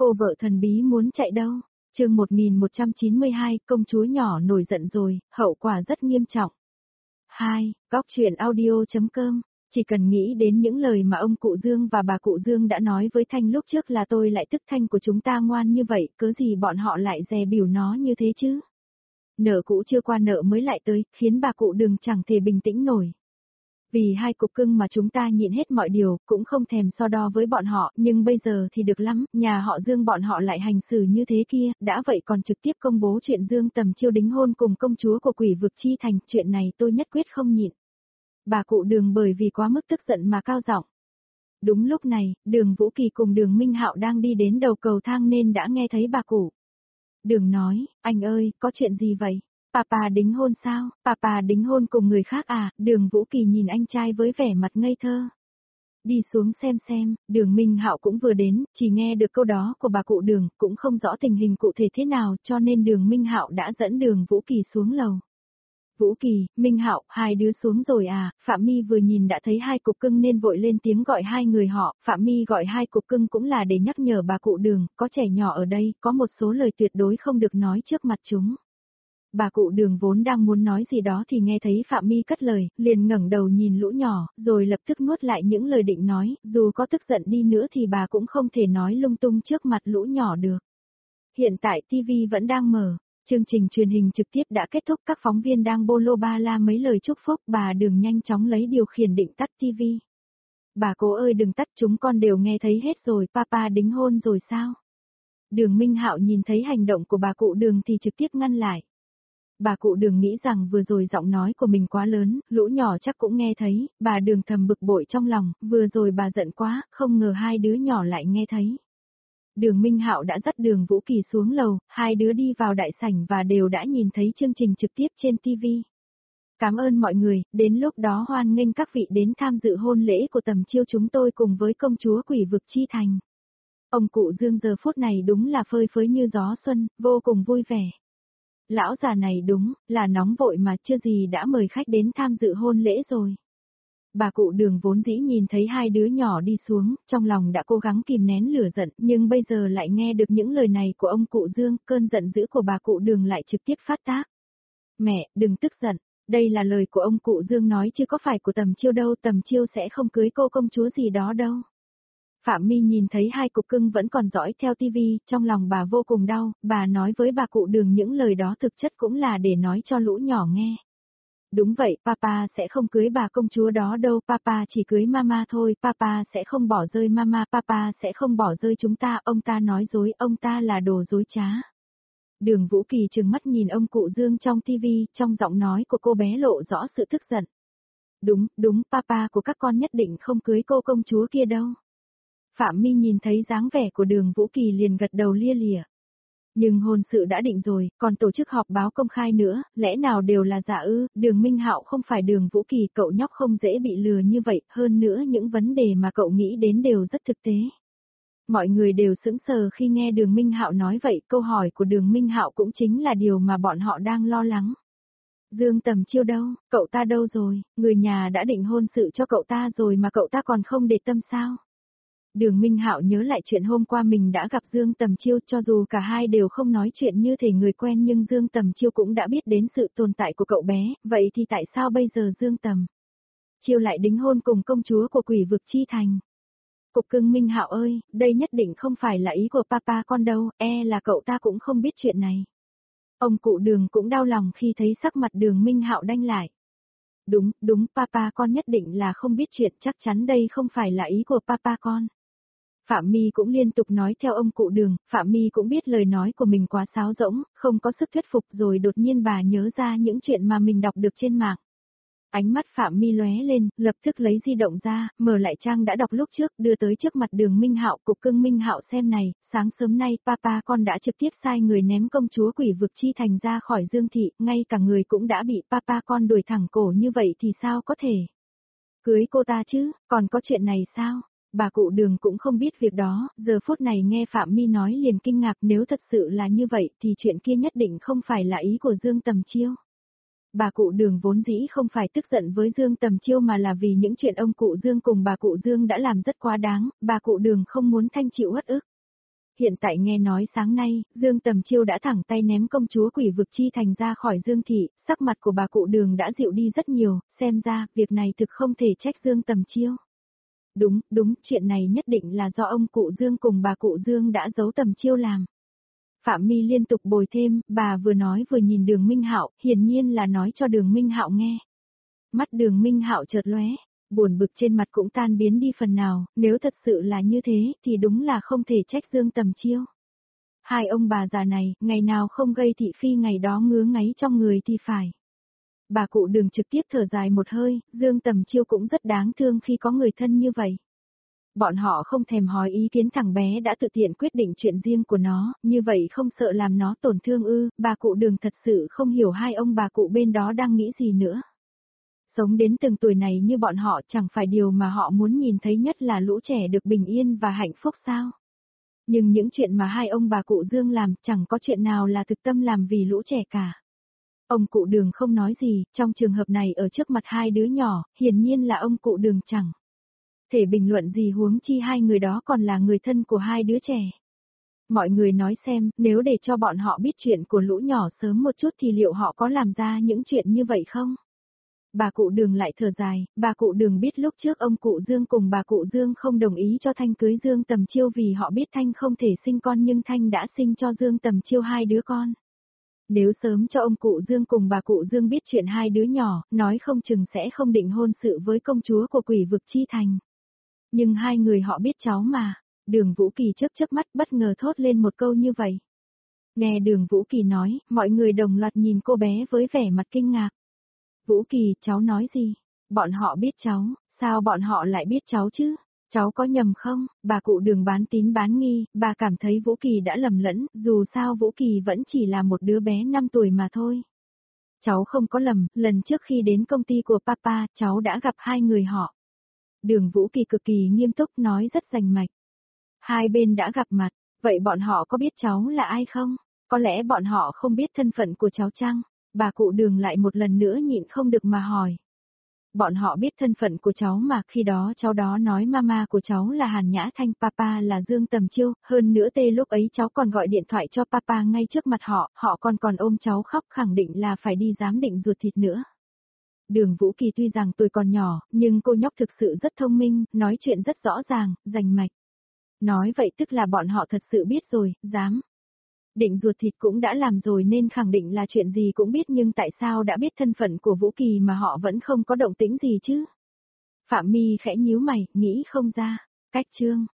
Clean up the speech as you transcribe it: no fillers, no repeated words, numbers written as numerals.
Cô vợ thần bí muốn chạy đâu? Chương 1192, công chúa nhỏ nổi giận rồi, hậu quả rất nghiêm trọng. 2. Góc truyện audio.com. Chỉ cần nghĩ đến những lời mà ông cụ Dương và bà cụ Dương đã nói với Thanh lúc trước là tôi lại tức Thanh của chúng ta ngoan như vậy, cớ gì bọn họ lại dè bỉu nó như thế chứ? Nợ cũ chưa qua nợ mới lại tới, khiến bà cụ Đường chẳng thể bình tĩnh nổi. Vì hai cục cưng mà chúng ta nhịn hết mọi điều, cũng không thèm so đo với bọn họ, nhưng bây giờ thì được lắm, nhà họ Dương bọn họ lại hành xử như thế kia, đã vậy còn trực tiếp công bố chuyện Dương Tầm Chiêu đính hôn cùng công chúa của Quỷ Vực Chi Thành, chuyện này tôi nhất quyết không nhịn. Bà cụ Đường bởi vì quá mức tức giận mà cao giọng. Đúng lúc này, Đường Vũ Kỳ cùng Đường Minh Hạo đang đi đến đầu cầu thang nên đã nghe thấy bà cụ Đường nói, anh ơi, có chuyện gì vậy? Papa đính hôn sao? Papa đính hôn cùng người khác à? Đường Vũ Kỳ nhìn anh trai với vẻ mặt ngây thơ. Đi xuống xem, Đường Minh Hạo cũng vừa đến, chỉ nghe được câu đó của bà cụ Đường, cũng không rõ tình hình cụ thể thế nào, cho nên Đường Minh Hạo đã dẫn Đường Vũ Kỳ xuống lầu. Vũ Kỳ, Minh Hạo, hai đứa xuống rồi à? Phạm My vừa nhìn đã thấy hai cục cưng nên vội lên tiếng gọi hai người họ, Phạm My gọi hai cục cưng cũng là để nhắc nhở bà cụ Đường, có trẻ nhỏ ở đây, có một số lời tuyệt đối không được nói trước mặt chúng. Bà cụ Đường vốn đang muốn nói gì đó thì nghe thấy Phạm My cất lời, liền ngẩng đầu nhìn lũ nhỏ, rồi lập tức nuốt lại những lời định nói, dù có tức giận đi nữa thì bà cũng không thể nói lung tung trước mặt lũ nhỏ được. Hiện tại TV vẫn đang mở, chương trình truyền hình trực tiếp đã kết thúc, các phóng viên đang bô lô ba la mấy lời chúc phúc, bà Đường nhanh chóng lấy điều khiển định tắt TV. Bà cố ơi đừng tắt, chúng con đều nghe thấy hết rồi, papa đính hôn rồi sao? Đường Minh Hạo nhìn thấy hành động của bà cụ Đường thì trực tiếp ngăn lại. Bà cụ Đường nghĩ rằng vừa rồi giọng nói của mình quá lớn, lũ nhỏ chắc cũng nghe thấy, bà Đường thầm bực bội trong lòng, vừa rồi bà giận quá, không ngờ hai đứa nhỏ lại nghe thấy. Đường Minh Hạo đã dắt Đường Vũ Kỳ xuống lầu, hai đứa đi vào đại sảnh và đều đã nhìn thấy chương trình trực tiếp trên TV. Cảm ơn mọi người, đến lúc đó hoan nghênh các vị đến tham dự hôn lễ của Tầm Chiêu chúng tôi cùng với công chúa Quỷ Vực Chi Thành. Ông cụ Dương giờ phút này đúng là phơi phới như gió xuân, vô cùng vui vẻ. Lão già này đúng, là nóng vội mà chưa gì đã mời khách đến tham dự hôn lễ rồi. Bà cụ Đường vốn dĩ nhìn thấy hai đứa nhỏ đi xuống, trong lòng đã cố gắng kìm nén lửa giận, nhưng bây giờ lại nghe được những lời này của ông cụ Dương, cơn giận dữ của bà cụ Đường lại trực tiếp phát tác. Mẹ, đừng tức giận, đây là lời của ông cụ Dương nói chứ có phải của Tầm Chiêu đâu, Tầm Chiêu sẽ không cưới cô công chúa gì đó đâu. Phạm My nhìn thấy hai cục cưng vẫn còn dõi theo TV, trong lòng bà vô cùng đau, bà nói với bà cụ Đường những lời đó thực chất cũng là để nói cho lũ nhỏ nghe. Đúng vậy, papa sẽ không cưới bà công chúa đó đâu, papa chỉ cưới mama thôi, papa sẽ không bỏ rơi mama, papa sẽ không bỏ rơi chúng ta, ông ta nói dối, ông ta là đồ dối trá. Đường Vũ Kỳ trừng mắt nhìn ông cụ Dương trong TV, trong giọng nói của cô bé lộ rõ sự tức giận. Đúng, papa của các con nhất định không cưới cô công chúa kia đâu. Phạm My nhìn thấy dáng vẻ của Đường Vũ Kỳ liền gật đầu lia lịa. Nhưng hôn sự đã định rồi, còn tổ chức họp báo công khai nữa, lẽ nào đều là giả ư? Đường Minh Hạo không phải Đường Vũ Kỳ, cậu nhóc không dễ bị lừa như vậy, hơn nữa những vấn đề mà cậu nghĩ đến đều rất thực tế. Mọi người đều sững sờ khi nghe Đường Minh Hạo nói vậy, câu hỏi của Đường Minh Hạo cũng chính là điều mà bọn họ đang lo lắng. Dương Tầm Chiêu đâu, cậu ta đâu rồi, người nhà đã định hôn sự cho cậu ta rồi mà cậu ta còn không để tâm sao? Đường Minh Hạo nhớ lại chuyện hôm qua mình đã gặp Dương Tầm Chiêu, cho dù cả hai đều không nói chuyện như thể người quen nhưng Dương Tầm Chiêu cũng đã biết đến sự tồn tại của cậu bé, vậy thì tại sao bây giờ Dương Tầm Chiêu lại đính hôn cùng công chúa của Quỷ Vực Chi Thành? Cục cưng Minh Hạo ơi, đây nhất định không phải là ý của papa con đâu, là cậu ta cũng không biết chuyện này. Ông cụ Đường cũng đau lòng khi thấy sắc mặt Đường Minh Hạo đanh lại. Đúng, papa con nhất định là không biết chuyện, chắc chắn đây không phải là ý của papa con. Phạm My cũng liên tục nói theo ông cụ Đường, Phạm My cũng biết lời nói của mình quá sáo rỗng, không có sức thuyết phục rồi đột nhiên bà nhớ ra những chuyện mà mình đọc được trên mạng. Ánh mắt Phạm My lóe lên, lập tức lấy di động ra, mở lại trang đã đọc lúc trước, đưa tới trước mặt Đường Minh Hạo, cục cưng Minh Hạo xem này, sáng sớm nay papa con đã trực tiếp sai người ném công chúa Quỷ Vực Chi Thành ra khỏi Dương thị, ngay cả người cũng đã bị papa con đuổi thẳng cổ như vậy thì sao có thể cưới cô ta chứ, còn có chuyện này sao? Bà cụ Đường cũng không biết việc đó, giờ phút này nghe Phạm My nói liền kinh ngạc, nếu thật sự là như vậy thì chuyện kia nhất định không phải là ý của Dương Tầm Chiêu. Bà cụ Đường vốn dĩ không phải tức giận với Dương Tầm Chiêu mà là vì những chuyện ông cụ Dương cùng bà cụ Dương đã làm rất quá đáng, bà cụ Đường không muốn Thanh chịu uất ức. Hiện tại nghe nói sáng nay, Dương Tầm Chiêu đã thẳng tay ném công chúa Quỷ Vực Chi Thành ra khỏi Dương Thị, sắc mặt của bà cụ Đường đã dịu đi rất nhiều, xem ra, việc này thực không thể trách Dương Tầm Chiêu. Đúng, chuyện này nhất định là do ông cụ Dương cùng bà cụ Dương đã giấu Tầm Chiêu làm. Phạm Mi liên tục bồi thêm, bà vừa nói vừa nhìn Đường Minh Hạo, hiển nhiên là nói cho Đường Minh Hạo nghe. Mắt Đường Minh Hạo chợt lóe, buồn bực trên mặt cũng tan biến đi phần nào, nếu thật sự là như thế thì đúng là không thể trách Dương Tầm Chiêu. Hai ông bà già này, ngày nào không gây thị phi ngày đó ngứa ngáy trong người thì phải. Bà cụ Đường trực tiếp thở dài một hơi, Dương Tầm Chiêu cũng rất đáng thương khi có người thân như vậy. Bọn họ không thèm hỏi ý kiến thằng bé đã tự tiện quyết định chuyện riêng của nó, như vậy không sợ làm nó tổn thương ư, bà cụ Đường thật sự không hiểu hai ông bà cụ bên đó đang nghĩ gì nữa. Sống đến từng tuổi này như bọn họ chẳng phải điều mà họ muốn nhìn thấy nhất là lũ trẻ được bình yên và hạnh phúc sao. Nhưng những chuyện mà hai ông bà cụ Dương làm chẳng có chuyện nào là thực tâm làm vì lũ trẻ cả. Ông cụ Đường không nói gì, trong trường hợp này ở trước mặt hai đứa nhỏ, hiển nhiên là ông cụ Đường chẳng thể bình luận gì, huống chi hai người đó còn là người thân của hai đứa trẻ. Mọi người nói xem, nếu để cho bọn họ biết chuyện của lũ nhỏ sớm một chút thì liệu họ có làm ra những chuyện như vậy không? Bà cụ Đường lại thở dài, bà cụ Đường biết lúc trước ông cụ Dương cùng bà cụ Dương không đồng ý cho Thanh cưới Dương Tầm Chiêu vì họ biết Thanh không thể sinh con nhưng Thanh đã sinh cho Dương Tầm Chiêu hai đứa con. Nếu sớm cho ông cụ Dương cùng bà cụ Dương biết chuyện hai đứa nhỏ, nói không chừng sẽ không định hôn sự với công chúa của Quỷ Vực Chi Thành. Nhưng hai người họ biết cháu mà. Đường Vũ Kỳ chớp mắt bất ngờ thốt lên một câu như vậy. Nghe Đường Vũ Kỳ nói, mọi người đồng loạt nhìn cô bé với vẻ mặt kinh ngạc. Vũ Kỳ, cháu nói gì? Bọn họ biết cháu, sao bọn họ lại biết cháu chứ? Cháu có nhầm không? Bà cụ Đường bán tín bán nghi, bà cảm thấy Vũ Kỳ đã lầm lẫn, dù sao Vũ Kỳ vẫn chỉ là một đứa bé 5 tuổi mà thôi. Cháu không có lầm, lần trước khi đến công ty của Papa, cháu đã gặp hai người họ. Đường Vũ Kỳ cực kỳ nghiêm túc nói rất rành mạch. Hai bên đã gặp mặt, vậy bọn họ có biết cháu là ai không? Có lẽ bọn họ không biết thân phận của cháu chăng? Bà cụ Đường lại một lần nữa nhịn không được mà hỏi. Bọn họ biết thân phận của cháu mà, khi đó cháu đó nói mama của cháu là Hàn Nhã Thanh, papa là Dương Tầm Chiêu, hơn nữa lúc ấy cháu còn gọi điện thoại cho papa ngay trước mặt họ, họ còn ôm cháu khóc khẳng định là phải đi giám định ruột thịt nữa. Đường Vũ Kỳ tuy rằng tuổi còn nhỏ, nhưng cô nhóc thực sự rất thông minh, nói chuyện rất rõ ràng, rành mạch. Nói vậy tức là bọn họ thật sự biết rồi, dám. Định ruột thịt cũng đã làm rồi nên khẳng định là chuyện gì cũng biết, nhưng tại sao đã biết thân phận của Vũ Kỳ mà họ vẫn không có động tĩnh gì chứ? Phạm Mi khẽ nhíu mày, nghĩ không ra. Cách chương